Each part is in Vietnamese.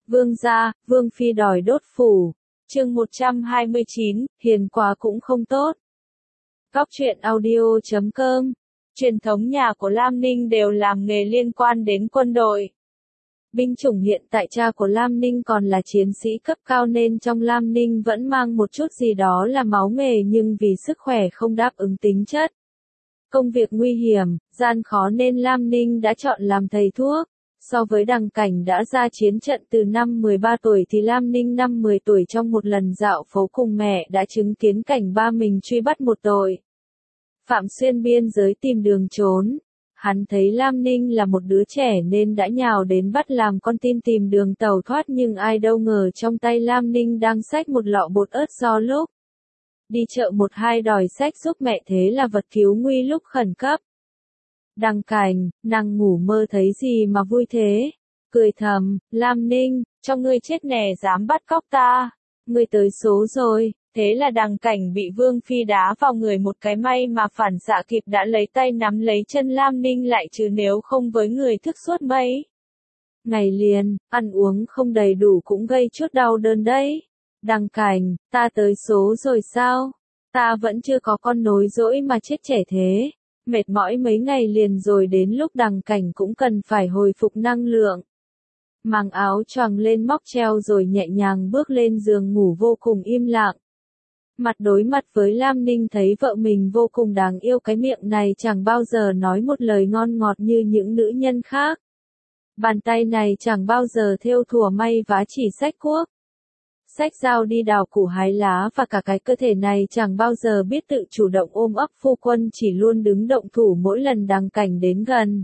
Vương gia, Vương phi đòi đốt phủ. Chương 129, hiền quá cũng không tốt. Góc truyện audio.com. Truyền thống nhà của Lam Ninh đều làm nghề liên quan đến quân đội. Binh chủng hiện tại cha của Lam Ninh còn là chiến sĩ cấp cao nên trong Lam Ninh vẫn mang một chút gì đó là máu nghề, nhưng vì sức khỏe không đáp ứng tính chất công việc nguy hiểm, gian khó nên Lam Ninh đã chọn làm thầy thuốc. So với Đằng Cảnh đã ra chiến trận từ năm 13 tuổi thì Lam Ninh năm 10 tuổi trong một lần dạo phố cùng mẹ đã chứng kiến cảnh ba mình truy bắt một tội phạm xuyên biên giới tìm đường trốn. Hắn thấy Lam Ninh là một đứa trẻ nên đã nhào đến bắt làm con tin tìm đường tẩu thoát, nhưng ai đâu ngờ trong tay Lam Ninh đang xách một lọ bột ớt do lúc đi chợ một hai đòi xách giúp mẹ, thế là vật cứu nguy lúc khẩn cấp. Đằng Cảnh, nàng ngủ mơ thấy gì mà vui thế? Cười thầm, Lam Ninh, cho ngươi chết nè, dám bắt cóc ta. Ngươi tới số rồi. Thế là Đằng Cảnh bị Vương phi đá vào người một cái, may mà phản xạ kịp đã lấy tay nắm lấy chân Lam Ninh lại, chứ nếu không với người thức suốt mấy ngày liền, ăn uống không đầy đủ cũng gây chút đau đớn đấy. Đằng Cảnh, ta tới số rồi sao? Ta vẫn chưa có con nối dỗi mà chết trẻ thế. Mệt mỏi mấy ngày liền rồi, đến lúc Đằng Cảnh cũng cần phải hồi phục năng lượng. Mang áo choàng lên móc treo rồi nhẹ nhàng bước lên giường ngủ vô cùng im lặng. Mặt đối mặt với Lam Ninh thấy vợ mình vô cùng đáng yêu, cái miệng này chẳng bao giờ nói một lời ngon ngọt như những nữ nhân khác. Bàn tay này chẳng bao giờ thêu thùa may vá, chỉ xách cuốc, xách dao đi đào củ hái lá, và cả cái cơ thể này chẳng bao giờ biết tự chủ động ôm ấp phu quân, chỉ luôn đứng động thủ mỗi lần Đằng Cảnh đến gần.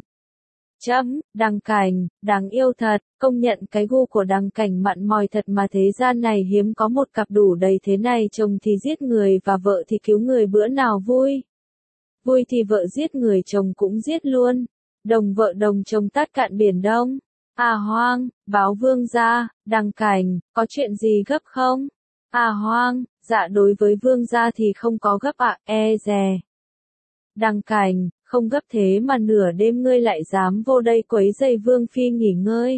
Đằng Cảnh, đáng yêu thật, công nhận cái gu của Đằng Cảnh mặn mòi thật mà, thế gian này hiếm có một cặp đủ đầy thế này, chồng thì giết người và vợ thì cứu người, bữa nào vui. Vui thì vợ giết người, chồng cũng giết luôn. Đồng vợ đồng chồng tát cạn biển Đông. À Hoang, báo vương gia. Đằng Cảnh, có chuyện gì gấp không? À Hoang, dạ đối với vương gia thì không có gấp ạ, dè. Đằng Cảnh, không gấp thế mà nửa đêm ngươi lại dám vô đây quấy rầy vương phi nghỉ ngơi.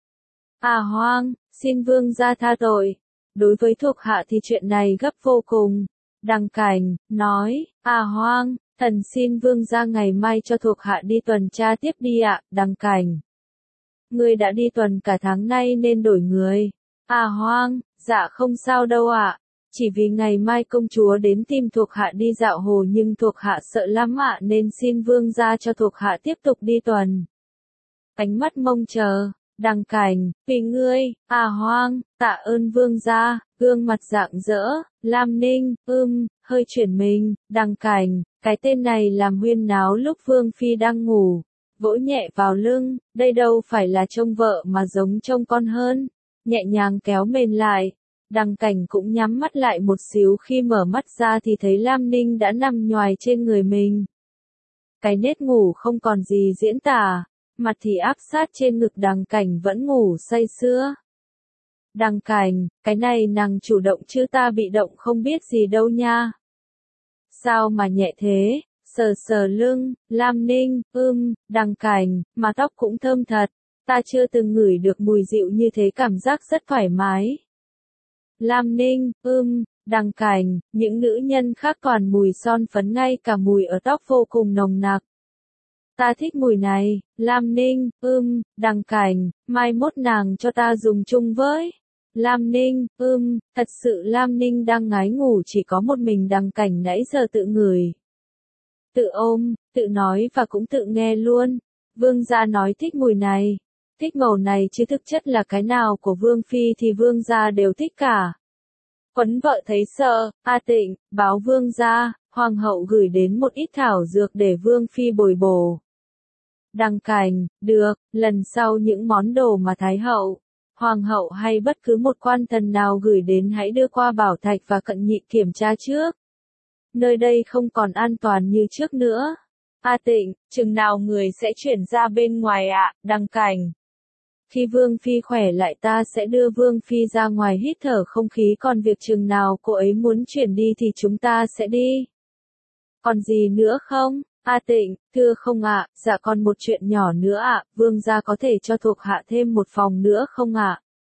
À Hoang, xin vương gia tha tội. Đối với thuộc hạ thì chuyện này gấp vô cùng. Đằng Cảnh, nói, à Hoang, thần xin vương gia ngày mai cho thuộc hạ đi tuần tra tiếp đi ạ. Đằng Cảnh, ngươi đã đi tuần cả tháng nay nên đổi người. À Hoang, dạ không sao đâu ạ. Chỉ vì ngày mai công chúa đến tìm thuộc hạ đi dạo hồ, nhưng thuộc hạ sợ lắm ạ, nên xin vương gia cho thuộc hạ tiếp tục đi tuần. Ánh mắt mong chờ. Đằng Cảnh, vì ngươi. À Hoang, tạ ơn vương gia. Gương mặt rạng rỡ. Lam Ninh, hơi chuyển mình. Đằng Cảnh, cái tên này làm huyên náo lúc vương phi đang ngủ. Vỗ nhẹ vào lưng, đây đâu phải là trông vợ mà giống trông con hơn. Nhẹ nhàng kéo mền lại. Đằng Cảnh cũng nhắm mắt lại một xíu, khi mở mắt ra thì thấy Lam Ninh đã nằm nhoài trên người mình. Cái nết ngủ không còn gì diễn tả, mặt thì áp sát trên ngực Đằng Cảnh vẫn ngủ say sưa. Đằng Cảnh, cái này nàng chủ động chứ ta bị động không biết gì đâu nha. Sao mà nhẹ thế? Sờ sờ lưng, Lam Ninh, Đằng Cảnh, mà tóc cũng thơm thật, ta chưa từng ngửi được mùi dịu như thế, cảm giác rất thoải mái. Lam Ninh, Đằng Cảnh, những nữ nhân khác toàn mùi son phấn, ngay cả mùi ở tóc vô cùng nồng nặc. Ta thích mùi này. Lam Ninh, Đằng Cảnh, mai mốt nàng cho ta dùng chung với. Lam Ninh, thật sự Lam Ninh đang ngái ngủ, chỉ có một mình Đằng Cảnh nãy giờ tự ngửi, tự ôm, tự nói và cũng tự nghe luôn. Vương gia nói thích mùi này, thích màu này, chứ thực chất là cái nào của vương phi thì vương gia đều thích cả. Quấn vợ thấy sợ, A Tịnh, báo vương gia, hoàng hậu gửi đến một ít thảo dược để vương phi bồi bổ. Đằng Cảnh, được, lần sau những món đồ mà thái hậu, hoàng hậu hay bất cứ một quan thần nào gửi đến hãy đưa qua Bảo Thạch và Cận Nhị kiểm tra trước. Nơi đây không còn an toàn như trước nữa. A Tịnh, chừng nào người sẽ chuyển ra bên ngoài ạ? Đằng Cảnh, khi vương phi khỏe lại ta sẽ đưa vương phi ra ngoài hít thở không khí, còn việc chừng nào cô ấy muốn chuyển đi thì chúng ta sẽ đi. Còn gì nữa không? A Tịnh, thưa không ạ, dạ còn một chuyện nhỏ nữa ạ, vương gia có thể cho thuộc hạ thêm một phòng nữa không ạ?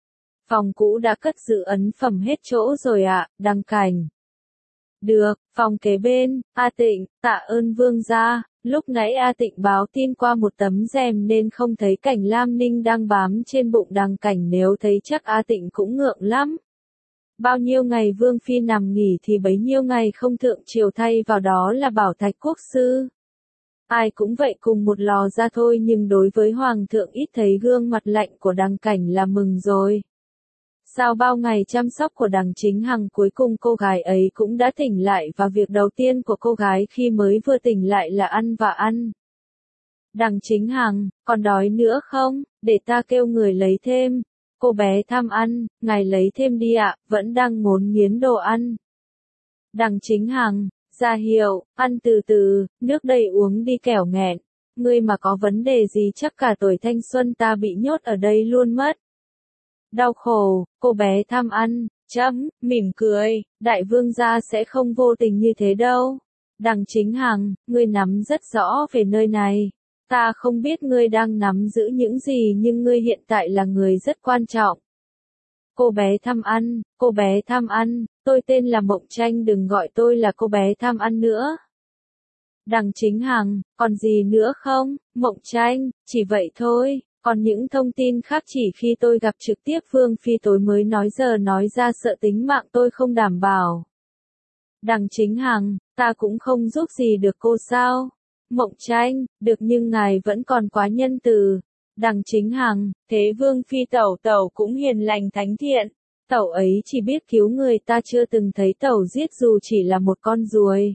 Phòng cũ đã cất giữ ấn phẩm hết chỗ rồi ạ, Đăng Cảnh. Được, phòng kế bên, A Tịnh, tạ ơn vương gia. Lúc nãy A Tịnh báo tin qua một tấm rèm nên không thấy cảnh Lam Ninh đang bám trên bụng Đăng Cảnh, nếu thấy chắc A Tịnh cũng ngượng lắm. Bao nhiêu ngày Vương Phi nằm nghỉ thì bấy nhiêu ngày không thượng triều, thay vào đó là Bảo Thạch Quốc sư. Ai cũng vậy, cùng một lò ra thôi, nhưng đối với Hoàng thượng ít thấy gương mặt lạnh của Đăng Cảnh là mừng rồi. Sau bao ngày chăm sóc của Đằng Chính Hằng, cuối cùng cô gái ấy cũng đã tỉnh lại, và việc đầu tiên của cô gái khi mới vừa tỉnh lại là ăn và ăn. Đằng Chính Hằng, còn đói nữa không? Để ta kêu người lấy thêm. Cô bé tham ăn, ngài lấy thêm đi ạ, vẫn đang ngốn nghiến đồ ăn. Đằng Chính Hằng, ra hiệu, ăn từ từ, nước đầy uống đi kẻo nghẹn. Ngươi mà có vấn đề gì chắc cả tuổi thanh xuân ta bị nhốt ở đây luôn mất. Đau khổ, cô bé tham ăn, mỉm cười, đại vương gia sẽ không vô tình như thế đâu. Đằng Chính Hằng, ngươi nắm rất rõ về nơi này. Ta không biết ngươi đang nắm giữ những gì, nhưng ngươi hiện tại là người rất quan trọng. Cô bé tham ăn, tôi tên là Mộng Tranh, đừng gọi tôi là cô bé tham ăn nữa. Đằng Chính Hằng, còn gì nữa không? Mộng Tranh, chỉ vậy thôi. Còn những thông tin khác chỉ khi tôi gặp trực tiếp Vương Phi tôi mới nói, giờ nói ra sợ tính mạng tôi không đảm bảo. Đằng Chính Hằng, ta cũng không giúp gì được cô sao? Mộng Tranh, được, nhưng ngài vẫn còn quá nhân từ. Đằng Chính Hằng, thế Vương Phi tẩu cũng hiền lành thánh thiện. Tẩu ấy chỉ biết cứu người, ta chưa từng thấy tẩu giết dù chỉ là một con ruồi.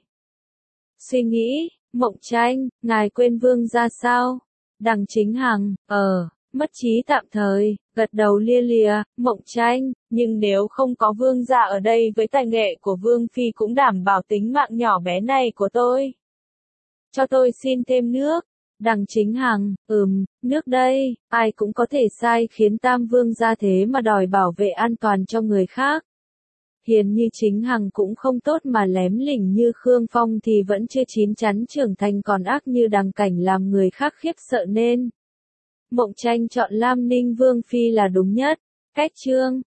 Suy nghĩ, Mộng Tranh, ngài quên Vương gia sao? Đằng Chính Hằng, mất trí tạm thời, gật đầu lia lịa. Mộng Tranh, nhưng nếu không có vương gia ở đây với tài nghệ của Vương Phi cũng đảm bảo tính mạng nhỏ bé này của tôi. Cho tôi xin thêm nước. Đằng Chính Hằng, nước đây, ai cũng có thể sai khiến Tam Vương gia thế mà đòi bảo vệ an toàn cho người khác. Hiền như Chính Hằng cũng không tốt, mà lém lỉnh như Khương Phong thì vẫn chưa chín chắn trưởng thành, còn ác như Đằng Cảnh làm người khác khiếp sợ nên. Mộng Tranh chọn Lam Ninh Vương Phi là đúng nhất. Cách chương